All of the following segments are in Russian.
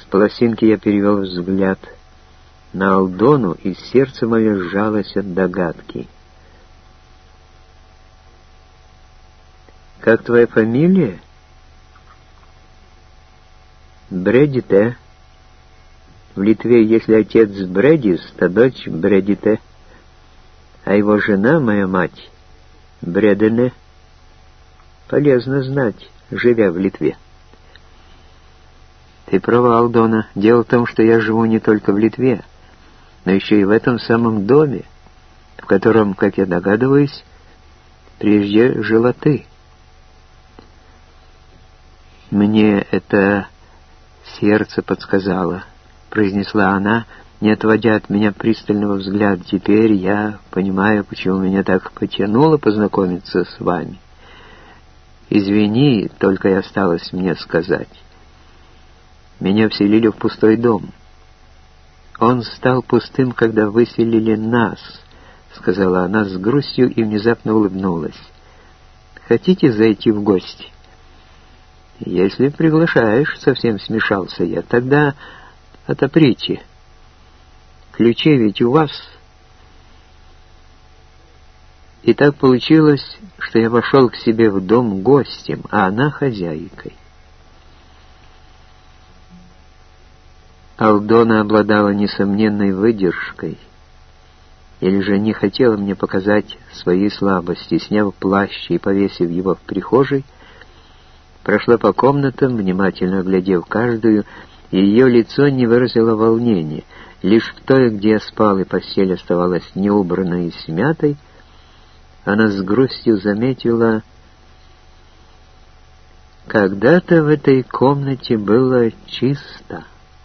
пластинки я перевел взгляд на Алдону, и сердце мое сжалось от догадки. «Как твоя фамилия?» «Бредите. В Литве, если отец Бредис, то дочь Бредите, а его жена, моя мать, Бредене. Полезно знать, живя в Литве». «Ты права, Алдона. Дело в том, что я живу не только в Литве, но еще и в этом самом доме, в котором, как я догадываюсь, прежде жила ты». «Мне это сердце подсказало», — произнесла она, не отводя от меня пристального взгляда. «Теперь я понимаю, почему меня так потянуло познакомиться с вами. Извини, только и осталось мне сказать. Меня вселили в пустой дом. Он стал пустым, когда выселили нас», — сказала она с грустью и внезапно улыбнулась. «Хотите зайти в гости?» «Если приглашаешь», — совсем смешался я, — «тогда отоприте. Ключи ведь у вас». И так получилось, что я вошел к себе в дом гостем, а она хозяйкой. Алдона обладала несомненной выдержкой, или же не хотела мне показать свои слабости. Сняв плащ и повесив его в прихожей, прошла по комнатам, внимательно оглядев каждую, и ее лицо не выразило волнения. Лишь в той, где я спал, и постель оставалась неубранной и смятой, она с грустью заметила: «Когда-то в этой комнате было чисто».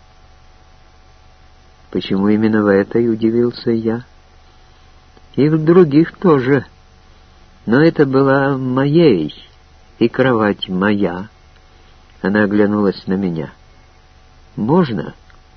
«Почему именно в этой?» — удивился я. «И в других тоже. Но это была моей, и кровать моя». Она оглянулась на меня. «Можно?»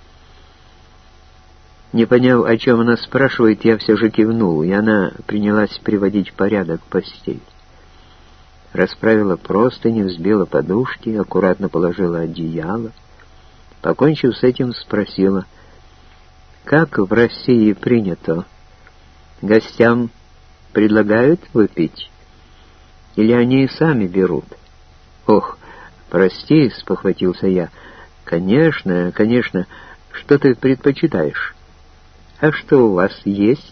Не поняв, о чем она спрашивает, я все же кивнул, и она принялась приводить в порядок постель. Расправила простыни, взбила подушки, аккуратно положила одеяло. Покончив с этим, спросила: «Как в России принято? Гостям предлагают выпить? Или они и сами берут?» «Ох, прости», — спохватился я. «Конечно, конечно. Что ты предпочитаешь? А что у вас есть?»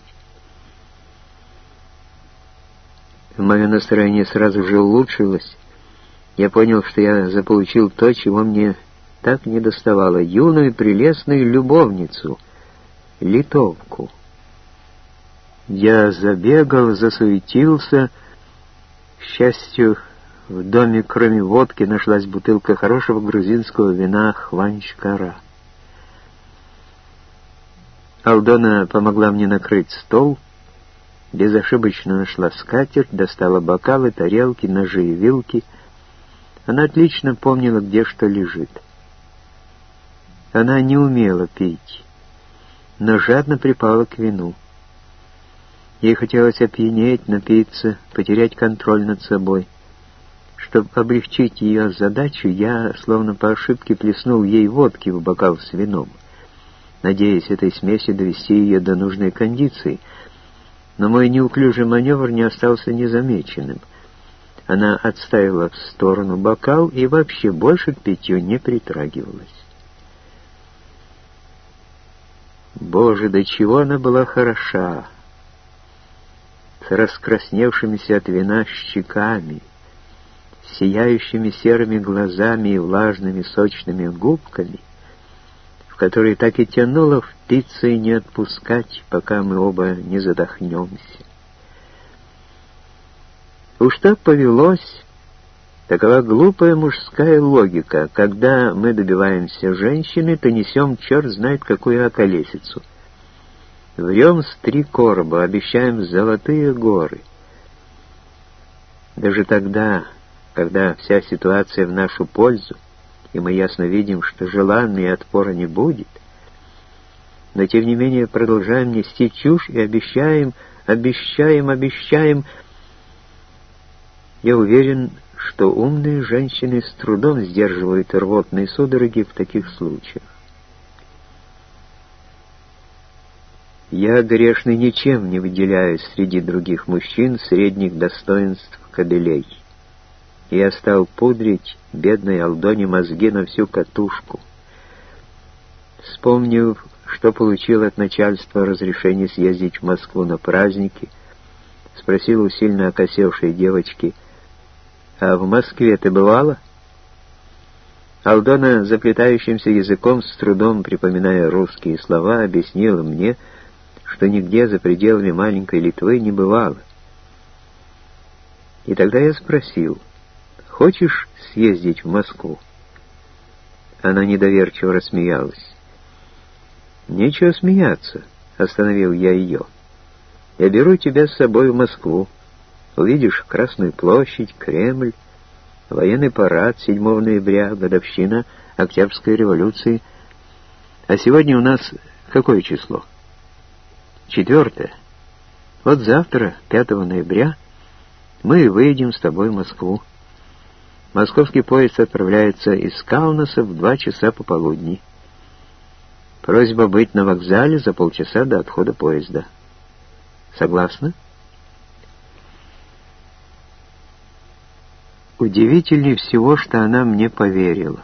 Мое настроение сразу же улучшилось. Я понял, что я заполучил то, чего мне так недоставало: юную прелестную любовницу, литовку. Я забегал, засуетился. К счастью, в доме, кроме водки, нашлась бутылка хорошего грузинского вина «Хванчкара». Алдона помогла мне накрыть стол, безошибочно нашла скатерть, достала бокалы, тарелки, ножи и вилки. Она отлично помнила, где что лежит. Она не умела пить, но жадно припала к вину. Ей хотелось опьянеть, напиться, потерять контроль над собой. Чтобы облегчить ее задачу, я, словно по ошибке, плеснул ей водки в бокал с вином, надеясь этой смеси довести ее до нужной кондиции. Но мой неуклюжий маневр не остался незамеченным. Она отставила в сторону бокал и вообще больше к питью не притрагивалась. Боже, до чего она была хороша! С раскрасневшимися от вина щеками, сияющими серыми глазами и влажными сочными губками, в которые так и тянуло впиться и не отпускать, пока мы оба не задохнемся. Уж так повелось. Такова глупая мужская логика. Когда мы добиваемся женщины, то несем черт знает какую околесицу. Врем с 3 короба, обещаем золотые горы. Даже тогда, когда вся ситуация в нашу пользу, и мы ясно видим, что желанный отпора не будет, но тем не менее продолжаем нести чушь и обещаем. Я уверен, что умные женщины с трудом сдерживают рвотные судороги в таких случаях. Я, грешный, ничем не выделяюсь среди других мужчин средних достоинств кобелей. Я стал пудрить бедной Алдоне мозги на всю катушку. Вспомнив, что получил от начальства разрешение съездить в Москву на праздники, спросил у сильно окосевшей девочки: «А в Москве ты бывала?» Алдона заплетающимся языком, с трудом припоминая русские слова, объяснила мне, что нигде за пределами маленькой Литвы не бывала. И тогда я спросил: «Хочешь съездить в Москву?» Она недоверчиво рассмеялась. «Нечего смеяться», — остановил я ее. «Я беру тебя с собой в Москву. Увидишь Красную площадь, Кремль, военный парад 7 ноября, годовщина Октябрьской революции. А сегодня у нас какое число? 4. Вот завтра, 5 ноября, мы выедем с тобой в Москву. Московский поезд отправляется из Каунаса в 2 часа пополудни. Просьба быть на вокзале за полчаса до отхода поезда. Согласна?» Удивительнее всего, что она мне поверила.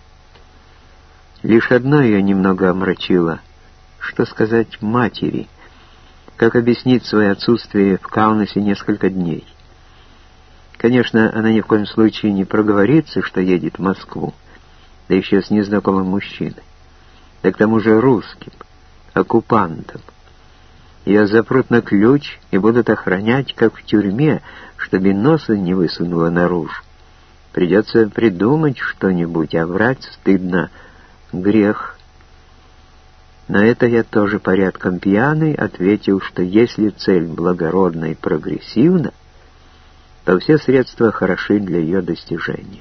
Лишь одно ее немного омрачило: что сказать матери, как объяснить свое отсутствие в Каунасе несколько дней. Конечно, она ни в коем случае не проговорится, что едет в Москву, да еще с незнакомым мужчиной, да к тому же русским, оккупантом. Ее запрут на ключ и будут охранять, как в тюрьме, чтобы носа не высунула наружу. Придется придумать что-нибудь, а врать стыдно, грех. На это я тоже порядком пьяный ответил, что если цель благородна и прогрессивна, то все средства хороши для ее достижения.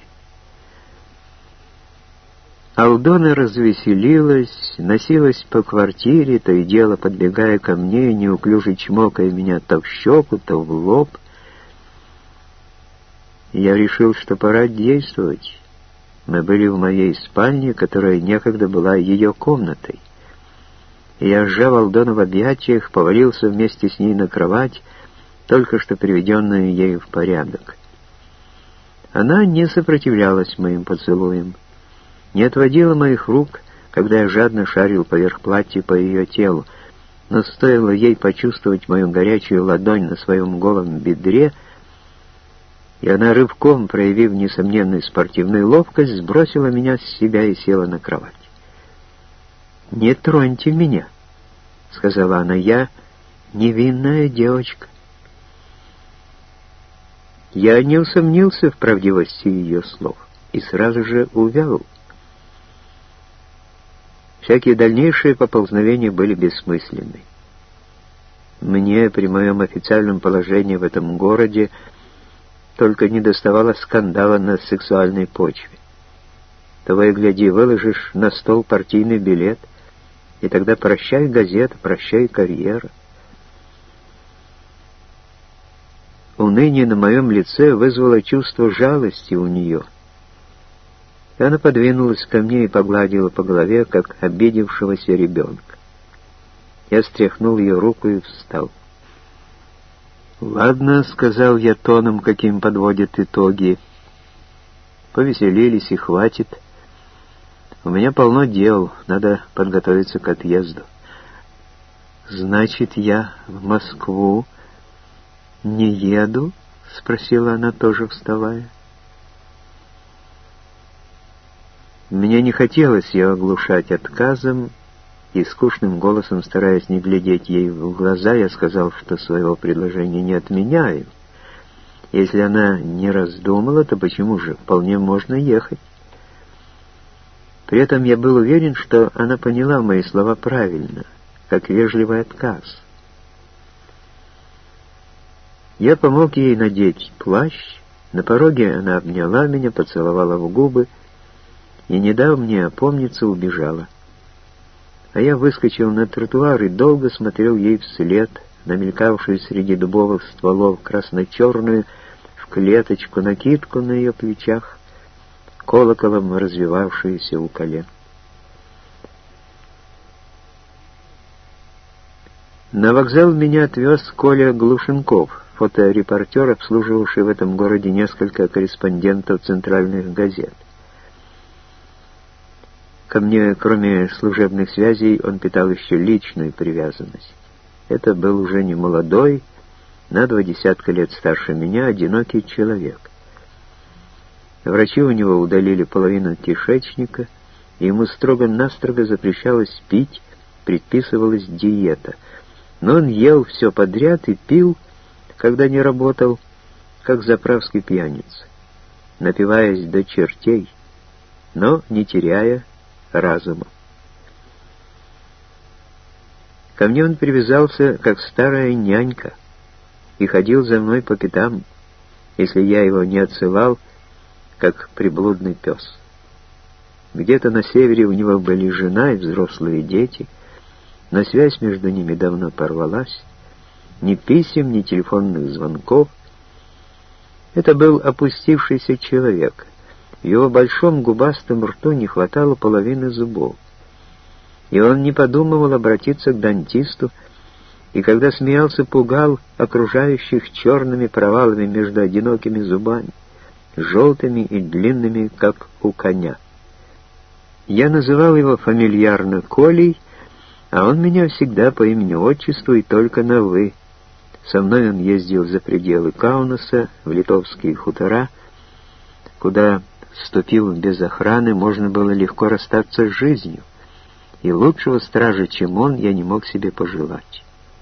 Алдона развеселилась, носилась по квартире, то и дело подбегая ко мне, неуклюже чмокая меня то в щеку, то в лоб. Я решил, что пора действовать. Мы были в моей спальне, которая некогда была ее комнатой. И я, сжав Алдону в объятиях, повалился вместе с ней на кровать, только что приведенную ею в порядок. Она не сопротивлялась моим поцелуям, не отводила моих рук, когда я жадно шарил поверх платья по ее телу, но стоило ей почувствовать мою горячую ладонь на своем голом бедре, и она, рывком проявив несомненную спортивную ловкость, сбросила меня с себя и села на кровать. «Не троньте меня», — сказала она, — «я невинная девочка». Я не усомнился в правдивости ее слов и сразу же увял. Всякие дальнейшие поползновения были бессмысленны. Мне при моем официальном положении в этом городе только не доставало скандала на сексуальной почве. Того и гляди, выложишь на стол партийный билет, и тогда прощай газета, прощай карьера. Уныние на моем лице вызвало чувство жалости у нее. И она подвинулась ко мне и погладила по голове, как обидевшегося ребенка. Я стряхнул ее руку и встал. «Ладно», — сказал я тоном, каким подводят итоги. «Повеселились и хватит. У меня полно дел, надо подготовиться к отъезду». «Значит, я в Москву не еду?» — спросила она, тоже вставая. Мне не хотелось ее оглушать отказом, и скучным голосом, стараясь не глядеть ей в глаза, я сказал, что своего предложения не отменяю. Если она не раздумала, то почему же? Вполне можно ехать. При этом я был уверен, что она поняла мои слова правильно, как вежливый отказ. Я помог ей надеть плащ. На пороге она обняла меня, поцеловала в губы и, не дав мне опомниться, убежала. А я выскочил на тротуар и долго смотрел ей вслед, на мелькавшую среди дубовых стволов красно-черную в клеточку накидку на ее плечах, колоколом развивавшуюся у колен. На вокзал меня отвез Коля Глушенков, фоторепортер, обслуживавший в этом городе несколько корреспондентов центральных газет. Ко мне, кроме служебных связей, он питал еще личную привязанность. Это был уже не молодой, на 20 лет старше меня, одинокий человек. Врачи у него удалили половину кишечника, и ему строго-настрого запрещалось пить, предписывалась диета. Но он ел все подряд и пил, когда не работал, как заправский пьяница, напиваясь до чертей, но не теряя разума. Ко мне он привязался, как старая нянька, и ходил за мной по пятам, если я его не отсылал, как приблудный пес. Где-то на севере у него были жена и взрослые дети, но связь между ними давно порвалась. Ни писем, ни телефонных звонков. Это был опустившийся человек. В его большом губастом рту не хватало половины зубов. И он не подумывал обратиться к дантисту, и когда смеялся, пугал окружающих черными провалами между одинокими зубами, желтыми и длинными, как у коня. Я называл его фамильярно Колей, а он меня всегда по имени-отчеству и только на «вы». Со мной он ездил за пределы Каунаса, в литовские хутора, куда, вступив без охраны, можно было легко расстаться с жизнью, и лучшего стража, чем он, я не мог себе пожелать.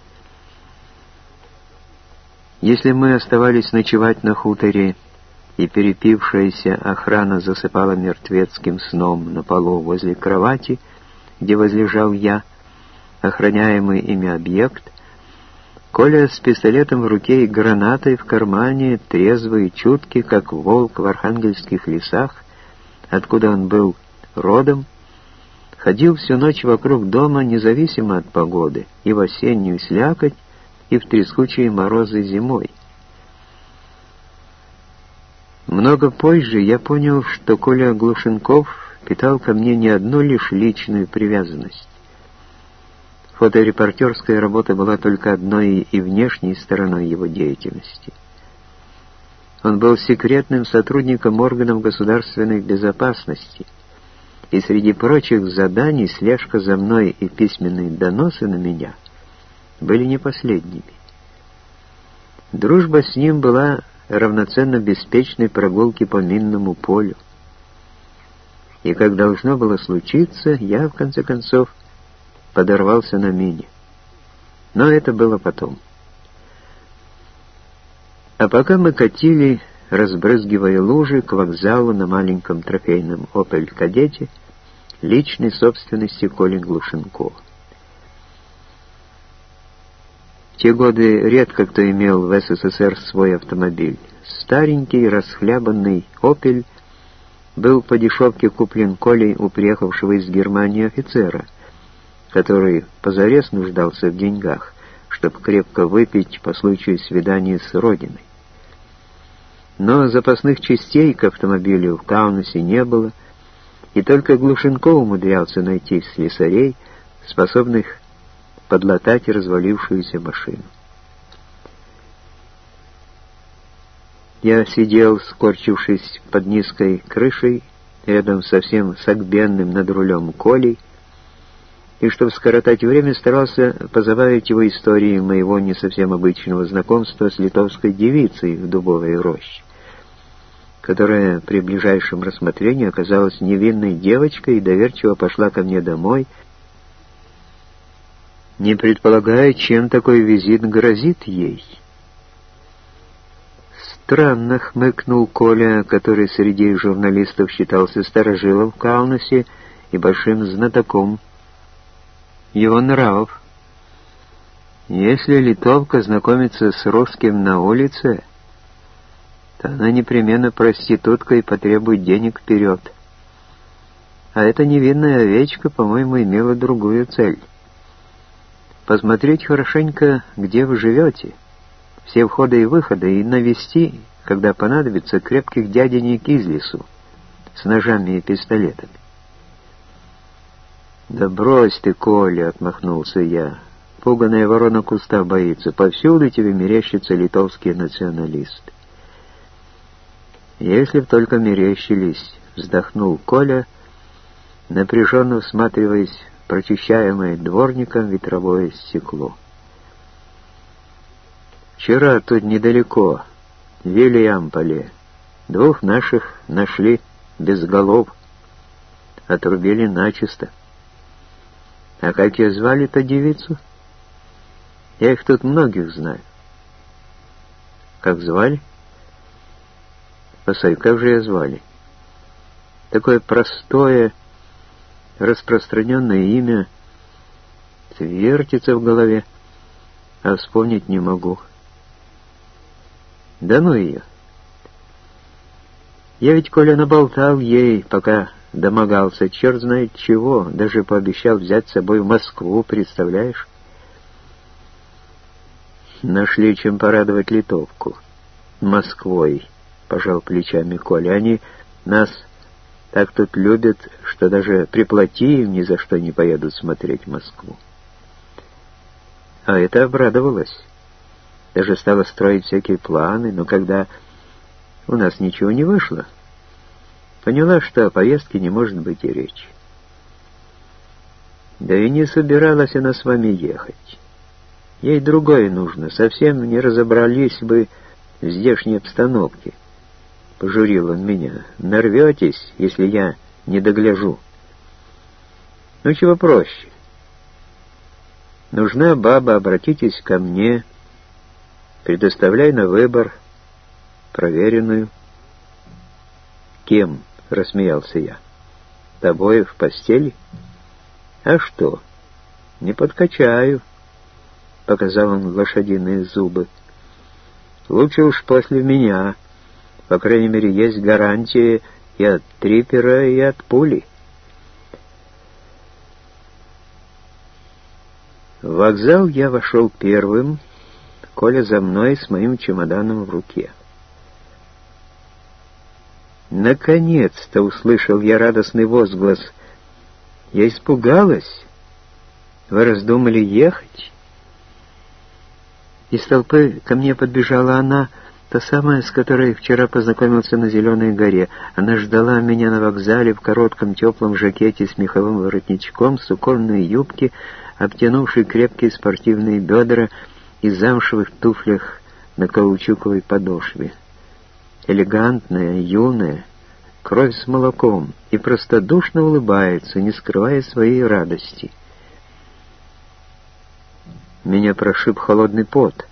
Если мы оставались ночевать на хуторе, и перепившаяся охрана засыпала мертвецким сном на полу возле кровати, где возлежал я, охраняемый ими объект, Коля с пистолетом в руке и гранатой в кармане, трезвый и чуткий, как волк в архангельских лесах, откуда он был родом, ходил всю ночь вокруг дома, независимо от погоды, и в осеннюю слякоть, и в трескучие морозы зимой. Много позже я понял, что Коля Глушенков питал ко мне не одну лишь личную привязанность. Фоторепортерская работа была только одной и внешней стороной его деятельности. Он был секретным сотрудником органов государственной безопасности, и среди прочих заданий слежка за мной и письменные доносы на меня были не последними. Дружба с ним была равноценна беспечной прогулке по минному полю. И как должно было случиться, я, в конце концов, подорвался на мине. Но это было потом. А пока мы катили, разбрызгивая лужи, к вокзалу на маленьком трофейном «Опель-кадете», личной собственности Коли Глушенкова. В те годы редко кто имел в СССР свой автомобиль. Старенький, расхлябанный «Опель» был по дешевке куплен Колей у приехавшего из Германии офицера, который позарез нуждался в деньгах, чтобы крепко выпить по случаю свидания с родиной. Но запасных частей к автомобилю в Каунасе не было, и только Глушенков умудрялся найти слесарей, способных подлатать развалившуюся машину. Я сидел, скорчившись под низкой крышей, рядом совсем согбенным над рулем Колей, и, чтобы скоротать время, старался позабавить его историей моего не совсем обычного знакомства с литовской девицей в дубовой роще, которая при ближайшем рассмотрении оказалась невинной девочкой и доверчиво пошла ко мне домой, не предполагая, чем такой визит грозит ей. Странно, хмыкнул Коля, который среди журналистов считался старожилом в Каунасе и большим знатоком его нравов. Если литовка знакомится с русским на улице, то она непременно проститутка и потребует денег вперед. А эта невинная овечка, по-моему, имела другую цель. Посмотреть хорошенько, где вы живете, все входы и выходы, и навести, когда понадобится, крепких дяденек из лесу с ножами и пистолетами. «Да брось ты, Коля!» — отмахнулся я. пуганая ворона куста боится. Повсюду тебе мерещатся литовские националисты. Если б только мерещились, вздохнул Коля, напряженно всматриваясь в прочищаемое дворником ветровое стекло. Вчера тут недалеко, в Вильямполе, 2 наших нашли без голов, отрубили начисто. А как ее звали-то девицу? Я их тут многих знаю. Как звали? Постой, как же ее звали? Такое простое, распространенное имя вертится в голове, а вспомнить не могу. Да ну ее. Я ведь, Коля, наболтал ей, пока домогался, черт знает чего, даже пообещал взять с собой в Москву, представляешь? Нашли чем порадовать литовку. Москвой, пожал плечами Коля. Они нас так тут любят, что даже приплати им ни за что не поедут смотреть Москву. А это обрадовалась. Даже стала строить всякие планы, но когда у нас ничего не вышло, поняла, что о поездке не может быть и речи. Да и не собиралась она с вами ехать. Ей другое нужно, совсем не разобрались бы в здешней обстановке. Пожурил он меня. Нарветесь, если я не догляжу. Ну, чего проще? Нужна баба, обратитесь ко мне, предоставляй на выбор проверенную. Кем? — рассмеялся я. Тобой в постели? А что? Не подкачаю, — показал он лошадиные зубы. Лучше уж после меня. По крайней мере, есть гарантия и от трипера, и от пули. В вокзал я вошел первым, Коля за мной с моим чемоданом в руке. Наконец-то услышал я радостный возглас. Я испугалась. Вы раздумали ехать? Из толпы ко мне подбежала она, та самая, с которой вчера познакомился на Зеленой горе. Она ждала меня на вокзале в коротком теплом жакете с меховым воротничком, суконной юбке, обтянувшей крепкие спортивные бедра и замшевых туфлях на каучуковой подошве. Элегантная, юная, кровь с молоком, и простодушно улыбается, не скрывая своей радости. Меня прошиб холодный пот.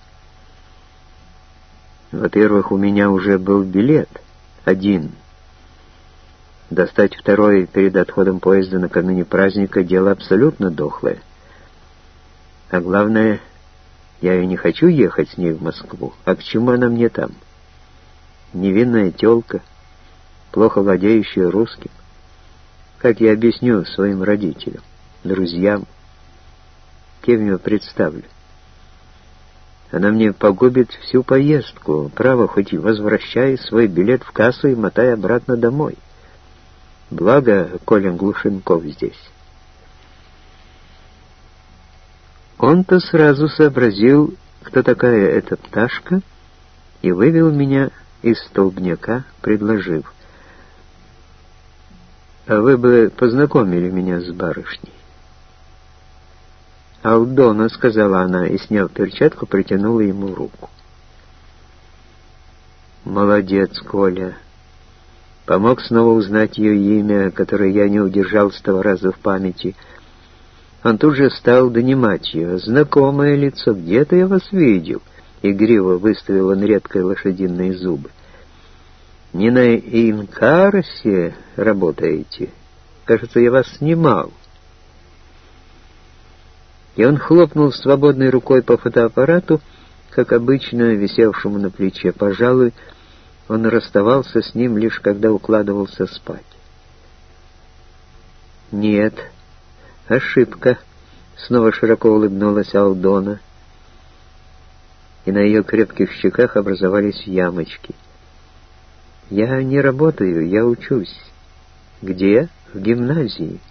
Во-первых, у меня уже был билет, один. Достать второй перед отходом поезда накануне праздника — дело абсолютно дохлое. А главное, я и не хочу ехать с ней в Москву. А к чему она мне там? Невинная тёлка, плохо владеющая русским. Как я объясню своим родителям, друзьям? Кем я представлю? Она мне погубит всю поездку. Право, хоть и возвращай свой билет в кассу и мотай обратно домой. Благо, Коля Глушенков здесь. Он-то сразу сообразил, кто такая эта пташка, и вывел меня из столбняка, предложив: «А вы бы познакомили меня с барышней». «Алдона», — сказала она, и, сняв перчатку, протянула ему руку. «Молодец, Коля». Помог снова узнать ее имя, которое я не удержал с того раза в памяти. Он тут же стал донимать ее. «Знакомое лицо, где-то я вас видел». Игриво выставил он редкие лошадиные зубы. «Не на Инкаросе работаете? Кажется, я вас снимал». И он хлопнул свободной рукой по фотоаппарату, как обычно, висевшему на плече. Пожалуй, он расставался с ним лишь когда укладывался спать. «Нет, ошибка», — снова широко улыбнулась Алдона, и на ее крепких щеках образовались ямочки. «Я не работаю, я учусь». «Где?» «В гимназии».